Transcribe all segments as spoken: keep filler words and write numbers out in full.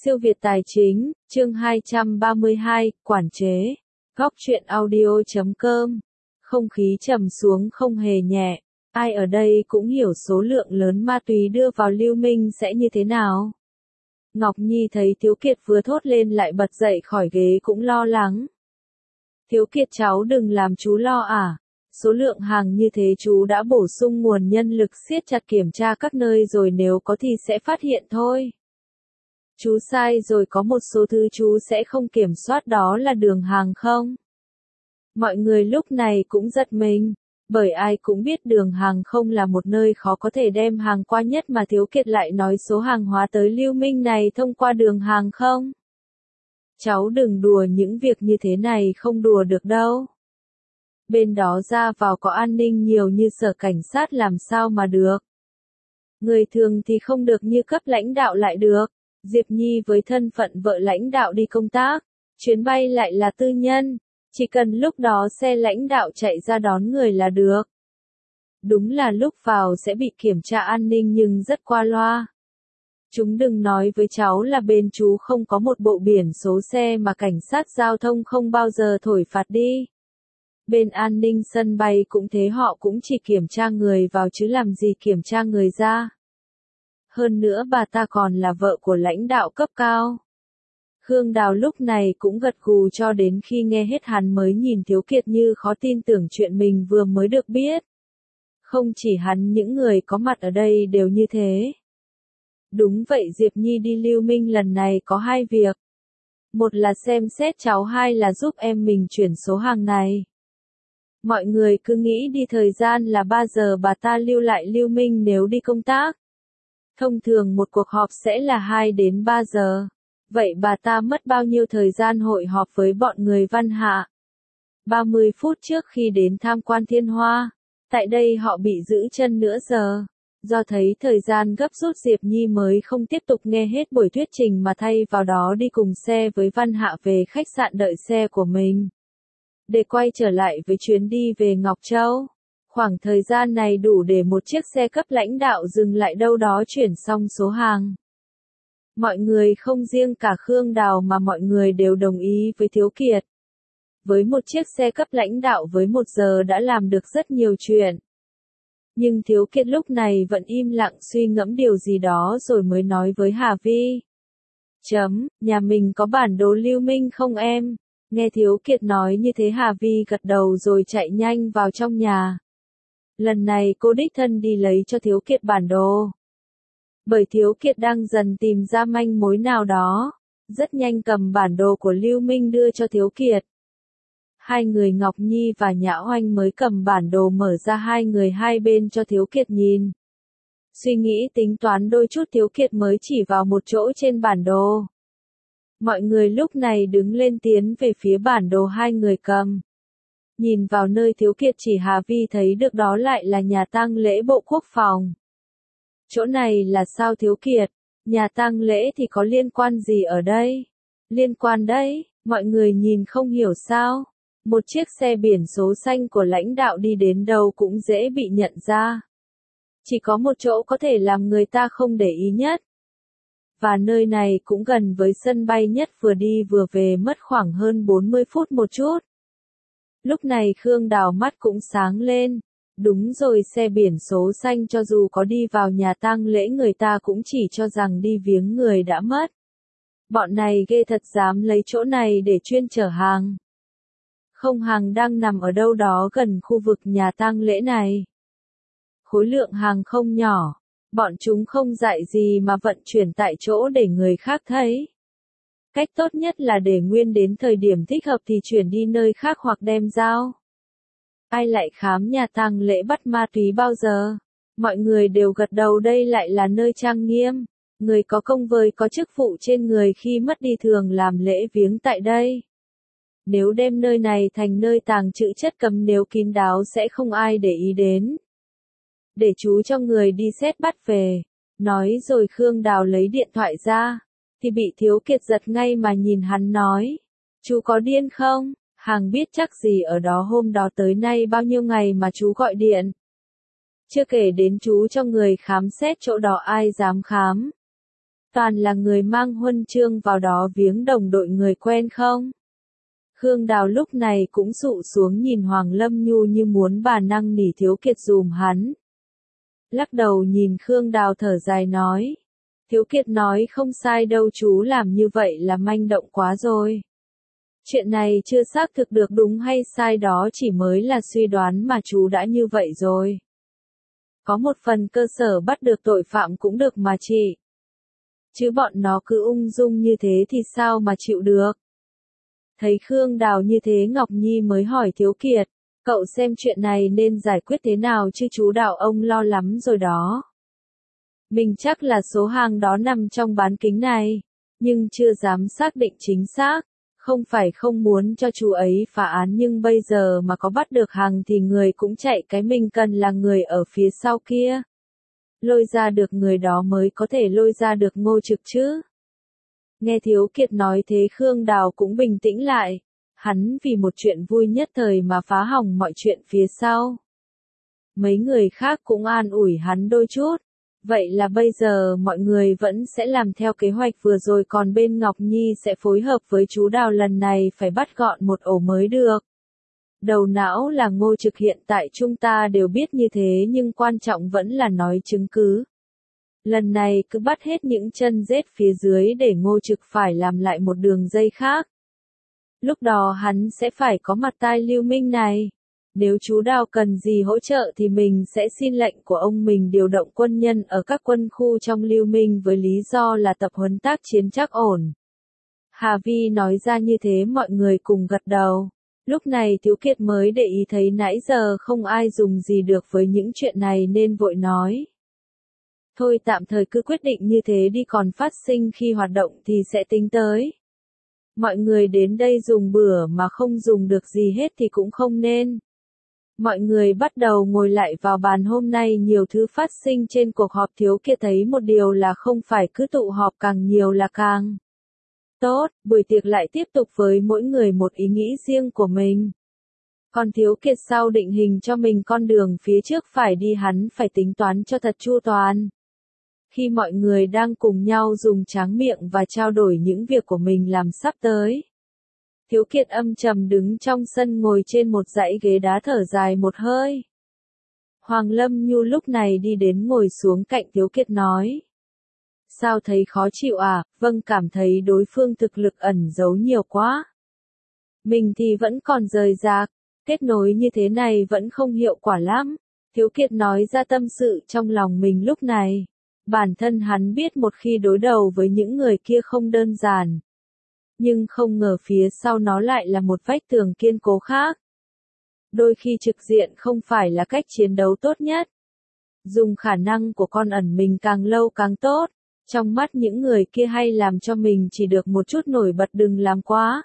Siêu Việt Tài Chính, chương hai trăm ba mươi hai, Quản chế. Góc truyện audio chấm com. Không khí trầm xuống không hề nhẹ. Ai ở đây cũng hiểu số lượng lớn ma túy đưa vào Lưu Minh sẽ như thế nào. Ngọc Nhi thấy Thiếu Kiệt vừa thốt lên lại bật dậy khỏi ghế cũng lo lắng. Thiếu Kiệt cháu đừng làm chú lo à. Số lượng hàng như thế chú đã bổ sung nguồn nhân lực siết chặt kiểm tra các nơi rồi, nếu có thì sẽ phát hiện thôi. Chú sai rồi, có một số thứ chú sẽ không kiểm soát, đó là đường hàng không? Mọi người lúc này cũng giật mình, bởi ai cũng biết đường hàng không là một nơi khó có thể đem hàng qua nhất, mà Thiếu Kiệt lại nói số hàng hóa tới Lưu Minh này thông qua đường hàng không. Cháu đừng đùa, những việc như thế này không đùa được đâu. Bên đó ra vào có an ninh nhiều như sở cảnh sát, làm sao mà được. Người thường thì không được, như cấp lãnh đạo lại được. Diệp Nhi với thân phận vợ lãnh đạo đi công tác, chuyến bay lại là tư nhân, chỉ cần lúc đó xe lãnh đạo chạy ra đón người là được. Đúng là lúc vào sẽ bị kiểm tra an ninh nhưng rất qua loa. Chúng đừng nói với cháu là bên chú không có một bộ biển số xe mà cảnh sát giao thông không bao giờ thổi phạt đi. Bên an ninh sân bay cũng thế, họ cũng chỉ kiểm tra người vào chứ làm gì kiểm tra người ra. Hơn nữa bà ta còn là vợ của lãnh đạo cấp cao. Khương Đào lúc này cũng gật gù cho đến khi nghe hết, hắn mới nhìn Thiếu Kiệt như khó tin tưởng chuyện mình vừa mới được biết. Không chỉ hắn, những người có mặt ở đây đều như thế. Đúng vậy, Diệp Nhi đi Lưu Minh lần này có hai việc. Một là xem xét cháu, hai là giúp em mình chuyển số hàng này. Mọi người cứ nghĩ đi thời gian là ba giờ, bà ta lưu lại Lưu Minh nếu đi công tác. Thông thường một cuộc họp sẽ là hai đến ba giờ. Vậy bà ta mất bao nhiêu thời gian hội họp với bọn người Văn Hạ? ba mươi phút trước khi đến tham quan Thiên Hoa. Tại đây họ bị giữ chân nửa giờ. Do thấy thời gian gấp rút, Diệp Nhi mới không tiếp tục nghe hết buổi thuyết trình mà thay vào đó đi cùng xe với Văn Hạ về khách sạn đợi xe của mình. Để quay trở lại với chuyến đi về Ngọc Châu. Khoảng thời gian này đủ để một chiếc xe cấp lãnh đạo dừng lại đâu đó chuyển xong số hàng. Mọi người, không riêng cả Khương Đào mà mọi người đều đồng ý với Thiếu Kiệt. Với một chiếc xe cấp lãnh đạo với một giờ đã làm được rất nhiều chuyện. Nhưng Thiếu Kiệt lúc này vẫn im lặng suy ngẫm điều gì đó rồi mới nói với Hà Vi. Chấm, nhà mình có bản đồ Lưu Minh không em? Nghe Thiếu Kiệt nói như thế, Hà Vi gật đầu rồi chạy nhanh vào trong nhà. Lần này cô đích thân đi lấy cho Thiếu Kiệt bản đồ. Bởi Thiếu Kiệt đang dần tìm ra manh mối nào đó, rất nhanh cầm bản đồ của Lưu Minh đưa cho Thiếu Kiệt. Hai người Ngọc Nhi và Nhã Oanh mới cầm bản đồ mở ra hai người hai bên cho Thiếu Kiệt nhìn. Suy nghĩ tính toán đôi chút, Thiếu Kiệt mới chỉ vào một chỗ trên bản đồ. Mọi người lúc này đứng lên tiến về phía bản đồ hai người cầm. Nhìn vào nơi Thiếu Kiệt chỉ, Hà Vi thấy được đó lại là nhà tang lễ Bộ Quốc phòng. Chỗ này là sao Thiếu Kiệt? Nhà tang lễ thì có liên quan gì ở đây? Liên quan đấy, mọi người nhìn không hiểu sao? Một chiếc xe biển số xanh của lãnh đạo đi đến đâu cũng dễ bị nhận ra. Chỉ có một chỗ có thể làm người ta không để ý nhất. Và nơi này cũng gần với sân bay nhất, vừa đi vừa về mất khoảng hơn bốn mươi phút một chút. Lúc này Khương Đào mắt cũng sáng lên. Đúng rồi, xe biển số xanh cho dù có đi vào nhà tang lễ người ta cũng chỉ cho rằng đi viếng người đã mất. Bọn này ghê thật, dám lấy chỗ này để chuyên chở hàng. Không, hàng đang nằm ở đâu đó gần khu vực nhà tang lễ này. Khối lượng hàng không nhỏ. Bọn chúng không dạy gì mà vận chuyển tại chỗ để người khác thấy. Cách tốt nhất là để nguyên đến thời điểm thích hợp thì chuyển đi nơi khác hoặc đem giao. Ai lại khám nhà tang lễ bắt ma túy bao giờ? Mọi người đều gật đầu, đây lại là nơi trang nghiêm. Người có công với có chức vụ trên người khi mất đi thường làm lễ viếng tại đây. Nếu đem nơi này thành nơi tàng trữ chất cấm, nếu kín đáo sẽ không ai để ý đến. Để chú cho người đi xét bắt về. Nói rồi Khương Đào lấy điện thoại ra. Thì bị Thiếu Kiệt giật ngay mà nhìn hắn nói. Chú có điên không? Hàng biết chắc gì ở đó, hôm đó tới nay bao nhiêu ngày mà chú gọi điện. Chưa kể đến chú cho người khám xét chỗ đó, ai dám khám. toàn là người mang huân chương vào đó viếng đồng đội người quen không? Khương Đào lúc này cũng dụ xuống nhìn Hoàng Lâm Nhu như muốn bà năn nỉ Thiếu Kiệt dùm hắn. Lắc đầu nhìn Khương Đào thở dài nói. Thiếu Kiệt nói không sai đâu, chú làm như vậy là manh động quá rồi. Chuyện này chưa xác thực được đúng hay sai, đó chỉ mới là suy đoán mà chú đã như vậy rồi. Có một phần cơ sở bắt được tội phạm cũng được mà chị. Chứ bọn nó cứ ung dung như thế thì sao mà chịu được. Thấy Khương Đào như thế Ngọc Nhi mới hỏi Thiếu Kiệt, cậu xem chuyện này nên giải quyết thế nào chứ chú Đào ông lo lắm rồi đó. Mình chắc là số hàng đó nằm trong bán kính này, nhưng chưa dám xác định chính xác. Không phải không muốn cho chú ấy phá án, nhưng bây giờ mà có bắt được hàng thì người cũng chạy, cái mình cần là người ở phía sau kia. Lôi ra được người đó mới có thể lôi ra được Ngô Trực chứ. Nghe Thiếu Kiệt nói thế Khương Đào cũng bình tĩnh lại. Hắn vì một chuyện vui nhất thời mà phá hỏng mọi chuyện phía sau. Mấy người khác cũng an ủi hắn đôi chút. Vậy là bây giờ mọi người vẫn sẽ làm theo kế hoạch vừa rồi, còn bên Ngọc Nhi sẽ phối hợp với chú Đào lần này phải bắt gọn một ổ mới được. Đầu não là Ngô Trực, hiện tại chúng ta đều biết như thế nhưng quan trọng vẫn là nói chứng cứ. Lần này cứ bắt hết những chân rết phía dưới để Ngô Trực phải làm lại một đường dây khác. Lúc đó hắn sẽ phải có mặt tai Lưu Minh này. Nếu chú Đào cần gì hỗ trợ thì mình sẽ xin lệnh của ông mình điều động quân nhân ở các quân khu trong Lưu Minh với lý do là tập huấn tác chiến chắc ổn. Hà Vi nói ra như thế mọi người cùng gật đầu. Lúc này Thiếu Kiệt mới để ý thấy nãy giờ không ai dùng gì được với những chuyện này nên vội nói. Thôi tạm thời cứ quyết định như thế đi, còn phát sinh khi hoạt động thì sẽ tính tới. Mọi người đến đây dùng bữa mà không dùng được gì hết thì cũng không nên. Mọi người bắt đầu ngồi lại vào bàn. Hôm nay nhiều thứ phát sinh trên cuộc họp. Thiếu Kiệt thấy một điều là không phải cứ tụ họp càng nhiều là càng tốt, buổi tiệc lại tiếp tục với mỗi người một ý nghĩ riêng của mình. Còn Thiếu Kiệt sau định hình cho mình con đường phía trước phải đi, hắn phải tính toán cho thật chu toàn. Khi mọi người đang cùng nhau dùng tráng miệng và trao đổi những việc của mình làm sắp tới. Thiếu Kiệt âm trầm đứng trong sân ngồi trên một dãy ghế đá thở dài một hơi. Hoàng Lâm Nhu lúc này đi đến ngồi xuống cạnh Thiếu Kiệt nói. Sao thấy khó chịu à? Vâng, cảm thấy đối phương thực lực ẩn giấu nhiều quá. Mình thì vẫn còn rời rạc, kết nối như thế này vẫn không hiệu quả lắm. Thiếu Kiệt nói ra tâm sự trong lòng mình lúc này. Bản thân hắn biết một khi đối đầu với những người kia không đơn giản. Nhưng không ngờ phía sau nó lại là một vách tường kiên cố khác. Đôi khi trực diện không phải là cách chiến đấu tốt nhất. Dùng khả năng của con ẩn mình càng lâu càng tốt. Trong mắt những người kia hay làm cho mình chỉ được một chút nổi bật, đừng làm quá.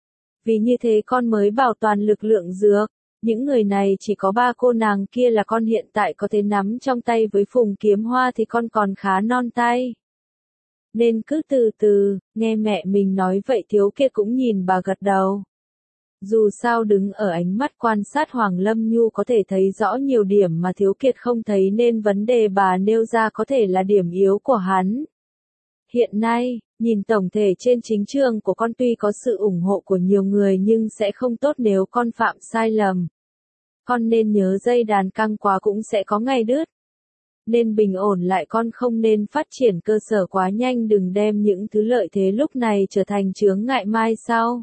Vì như thế con mới bảo toàn lực lượng dược. Những người này chỉ có ba cô nàng kia là con hiện tại có thể nắm trong tay, với Phùng Kiếm Hoa thì con còn khá non tay. Nên cứ từ từ, nghe mẹ mình nói vậy Thiếu Kiệt cũng nhìn bà gật đầu. Dù sao đứng ở ánh mắt quan sát Hoàng Lâm Nhu có thể thấy rõ nhiều điểm mà Thiếu Kiệt không thấy, nên vấn đề bà nêu ra có thể là điểm yếu của hắn. Hiện nay, nhìn tổng thể trên chính trường của con tuy có sự ủng hộ của nhiều người nhưng sẽ không tốt nếu con phạm sai lầm. Con nên nhớ dây đàn căng quá cũng sẽ có ngày đứt. Nên bình ổn lại, con không nên phát triển cơ sở quá nhanh, đừng đem những thứ lợi thế lúc này trở thành chướng ngại mai sau.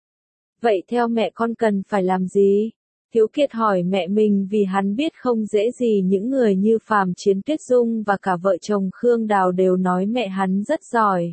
Vậy theo mẹ con cần phải làm gì? Thiếu Kiệt hỏi mẹ mình vì hắn biết không dễ gì những người như Phàm Chiến Tuyết Dung và cả vợ chồng Khương Đào đều nói mẹ hắn rất giỏi.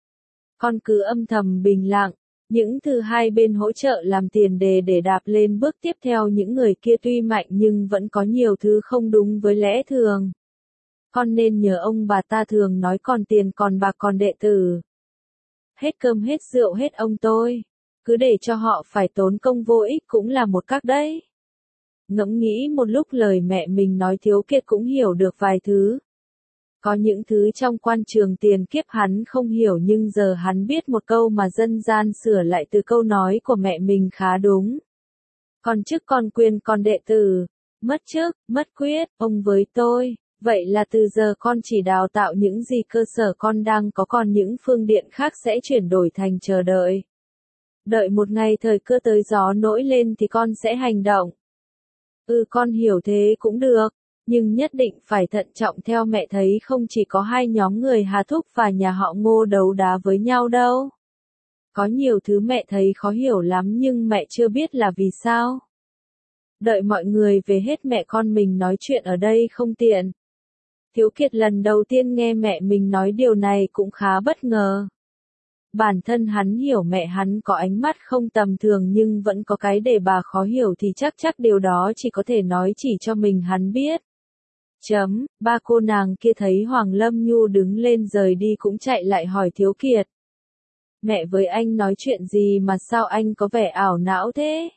Con cứ âm thầm bình lặng, những thứ hai bên hỗ trợ làm tiền đề để đạp lên bước tiếp theo. Những người kia tuy mạnh nhưng vẫn có nhiều thứ không đúng với lẽ thường. Con nên nhớ ông bà ta thường nói còn tiền còn bạc còn đệ tử. Hết cơm hết rượu hết ông tôi. Cứ để cho họ phải tốn công vô ích cũng là một cách đấy. Ngẫm nghĩ một lúc lời mẹ mình nói Thiếu Kiệt cũng hiểu được vài thứ. Có những thứ trong quan trường tiền kiếp hắn không hiểu, nhưng giờ hắn biết một câu mà dân gian sửa lại từ câu nói của mẹ mình khá đúng. Còn chức còn quyền còn đệ tử, mất chức, mất quyết, ông với tôi, Vậy là từ giờ con chỉ đào tạo những gì cơ sở con đang có, còn những phương diện khác sẽ chuyển đổi thành chờ đợi. Đợi một ngày thời cơ tới gió nổi lên thì con sẽ hành động. Ừ, con hiểu thế cũng được, nhưng nhất định phải thận trọng. Theo mẹ thấy không chỉ có hai nhóm người Hà Thúc và nhà họ Ngô đấu đá với nhau đâu. Có nhiều thứ mẹ thấy khó hiểu lắm nhưng mẹ chưa biết là vì sao. Đợi mọi người về hết mẹ con mình nói chuyện ở đây không tiện. Thiếu Kiệt lần đầu tiên nghe mẹ mình nói điều này cũng khá bất ngờ. Bản thân hắn hiểu mẹ hắn có ánh mắt không tầm thường nhưng vẫn có cái để bà khó hiểu thì chắc chắc điều đó chỉ có thể nói chỉ cho mình hắn biết. Chấm, ba cô nàng kia thấy Hoàng Lâm Nhu đứng lên rời đi cũng chạy lại hỏi Thiếu Kiệt. Mẹ với anh nói chuyện gì mà sao anh có vẻ ảo não thế?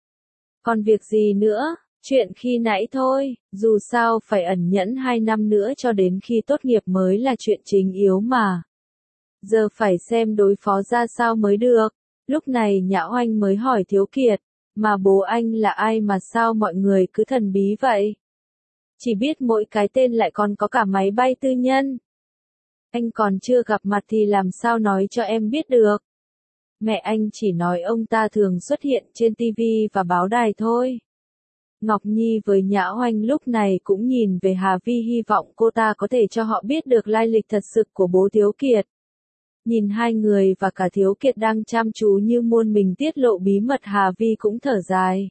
Còn việc gì nữa? Chuyện khi nãy thôi, dù sao phải ẩn nhẫn hai năm nữa cho đến khi tốt nghiệp mới là chuyện chính yếu mà. Giờ phải xem đối phó ra sao mới được. Lúc này Nhã Oanh mới hỏi Thiếu Kiệt, mà bố anh là ai mà sao mọi người cứ thần bí vậy? Chỉ biết mỗi cái tên lại còn có cả máy bay tư nhân. Anh còn chưa gặp mặt thì làm sao nói cho em biết được. Mẹ anh chỉ nói ông ta thường xuất hiện trên ti vi và báo đài thôi. Ngọc Nhi với Nhã Oanh lúc này cũng nhìn về Hà Vi, hy vọng cô ta có thể cho họ biết được lai lịch thật sự của bố Thiếu Kiệt. Nhìn hai người và cả Thiếu Kiệt đang chăm chú như muôn mình tiết lộ bí mật, Hà Vi cũng thở dài.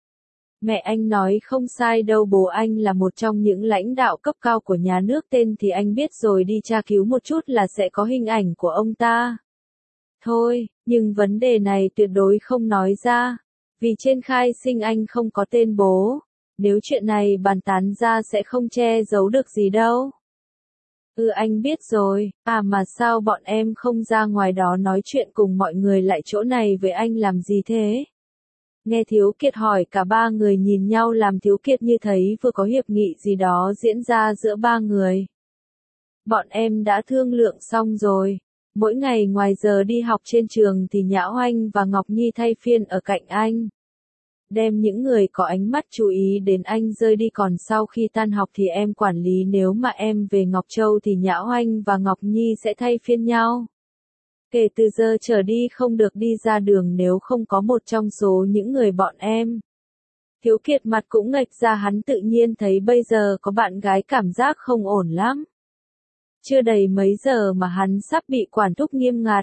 Mẹ anh nói không sai đâu, bố anh là một trong những lãnh đạo cấp cao của nhà nước, tên thì anh biết rồi, đi tra cứu một chút là sẽ có hình ảnh của ông ta. Thôi, nhưng vấn đề này tuyệt đối không nói ra, vì trên khai sinh anh không có tên bố, nếu chuyện này bàn tán ra sẽ không che giấu được gì đâu. Ừ, anh biết rồi, à mà sao bọn em không ra ngoài đó nói chuyện cùng mọi người, lại chỗ này với anh làm gì thế? Nghe Thiếu Kiệt hỏi, cả ba người nhìn nhau làm Thiếu Kiệt như thấy vừa có hiệp nghị gì đó diễn ra giữa ba người. Bọn em đã thương lượng xong rồi. Mỗi ngày ngoài giờ đi học trên trường thì Nhã Oanh và Ngọc Nhi thay phiên ở cạnh anh. Đem những người có ánh mắt chú ý đến anh rơi đi, còn sau khi tan học thì em quản lý, nếu mà em về Ngọc Châu thì Nhã Oanh và Ngọc Nhi sẽ thay phiên nhau. Kể từ giờ trở đi không được đi ra đường nếu không có một trong số những người bọn em. Thiếu Kiệt mặt cũng nghệch ra, hắn tự nhiên thấy bây giờ có bạn gái cảm giác không ổn lắm. Chưa đầy mấy giờ mà hắn sắp bị quản thúc nghiêm ngặt.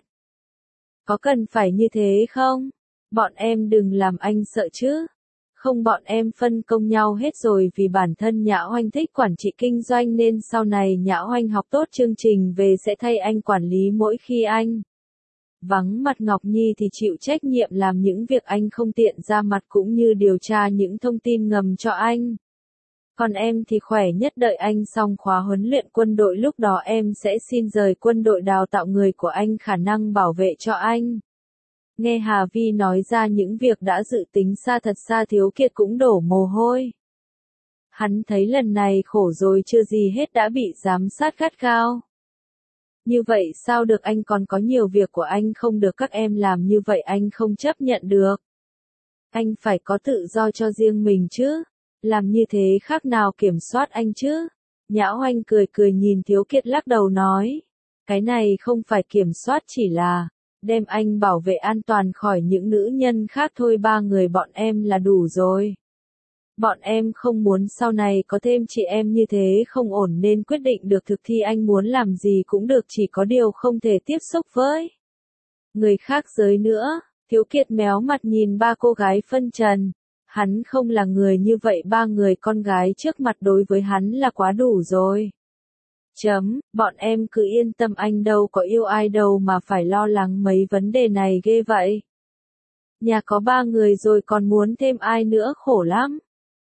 Có cần phải như thế không? Bọn em đừng làm anh sợ chứ. Không, bọn em phân công nhau hết rồi, vì bản thân Nhã Oanh thích quản trị kinh doanh nên sau này Nhã Oanh học tốt chương trình về sẽ thay anh quản lý mỗi khi anh vắng mặt. Ngọc Nhi thì chịu trách nhiệm làm những việc anh không tiện ra mặt cũng như điều tra những thông tin ngầm cho anh. Còn em thì khỏe nhất đợi anh xong khóa huấn luyện quân đội, lúc đó em sẽ xin rời quân đội đào tạo người của anh khả năng bảo vệ cho anh. Nghe Hà Vi nói ra những việc đã dự tính xa thật xa, Thiếu Kiệt cũng đổ mồ hôi. Hắn thấy lần này khổ rồi, chưa gì hết đã bị giám sát gắt gao. Như vậy sao được, anh còn có nhiều việc của anh không được các em làm như vậy, anh không chấp nhận được. Anh phải có tự do cho riêng mình chứ. Làm như thế khác nào kiểm soát anh chứ? Nhã Oanh cười cười nhìn Thiếu Kiệt lắc đầu nói. Cái này không phải kiểm soát, chỉ là đem anh bảo vệ an toàn khỏi những nữ nhân khác thôi, ba người bọn em là đủ rồi. Bọn em không muốn sau này có thêm chị em như thế không ổn nên quyết định được thực thi, anh muốn làm gì cũng được, chỉ có điều không thể tiếp xúc với người khác giới nữa. Thiếu Kiệt méo mặt nhìn ba cô gái phân trần. Hắn không là người như vậy, ba người con gái trước mặt đối với hắn là quá đủ rồi. Chấm, bọn em cứ yên tâm, anh đâu có yêu ai đâu mà phải lo lắng mấy vấn đề này ghê vậy. Nhà có ba người rồi còn muốn thêm ai nữa, khổ lắm.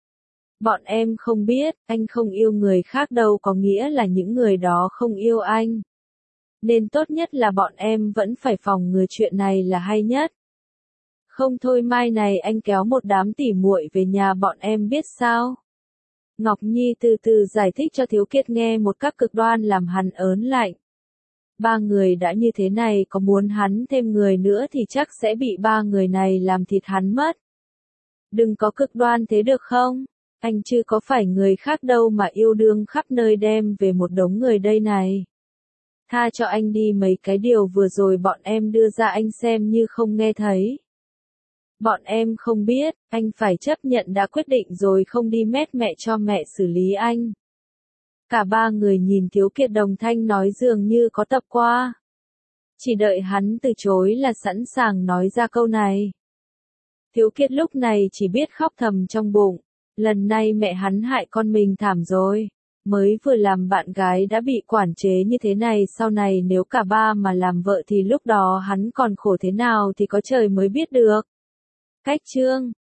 Bọn em không biết, anh không yêu người khác đâu có nghĩa là những người đó không yêu anh. Nên tốt nhất là bọn em vẫn phải phòng ngừa, chuyện này là hay nhất. Không thôi mai này anh kéo một đám tỉ muội về nhà bọn em biết sao. Ngọc Nhi từ từ giải thích cho Thiếu Kiệt nghe một cách cực đoan làm hắn ớn lạnh. Ba người đã như thế này, có muốn hắn thêm người nữa thì chắc sẽ bị ba người này làm thịt hắn mất. Đừng có cực đoan thế được không? Anh chứ có phải người khác đâu mà yêu đương khắp nơi đem về một đống người đây này. Tha cho anh đi, mấy cái điều vừa rồi bọn em đưa ra anh xem như không nghe thấy. Bọn em không biết, anh phải chấp nhận đã quyết định rồi, không đi mét mẹ cho mẹ xử lý anh. Cả ba người nhìn Thiếu Kiệt đồng thanh nói dường như có tập qua. Chỉ đợi hắn từ chối là sẵn sàng nói ra câu này. Thiếu Kiệt lúc này chỉ biết khóc thầm trong bụng. Lần này mẹ hắn hại con mình thảm rồi. Mới vừa làm bạn gái đã bị quản chế như thế này, sau này nếu cả ba mà làm vợ thì lúc đó hắn còn khổ thế nào thì có trời mới biết được. Cách chương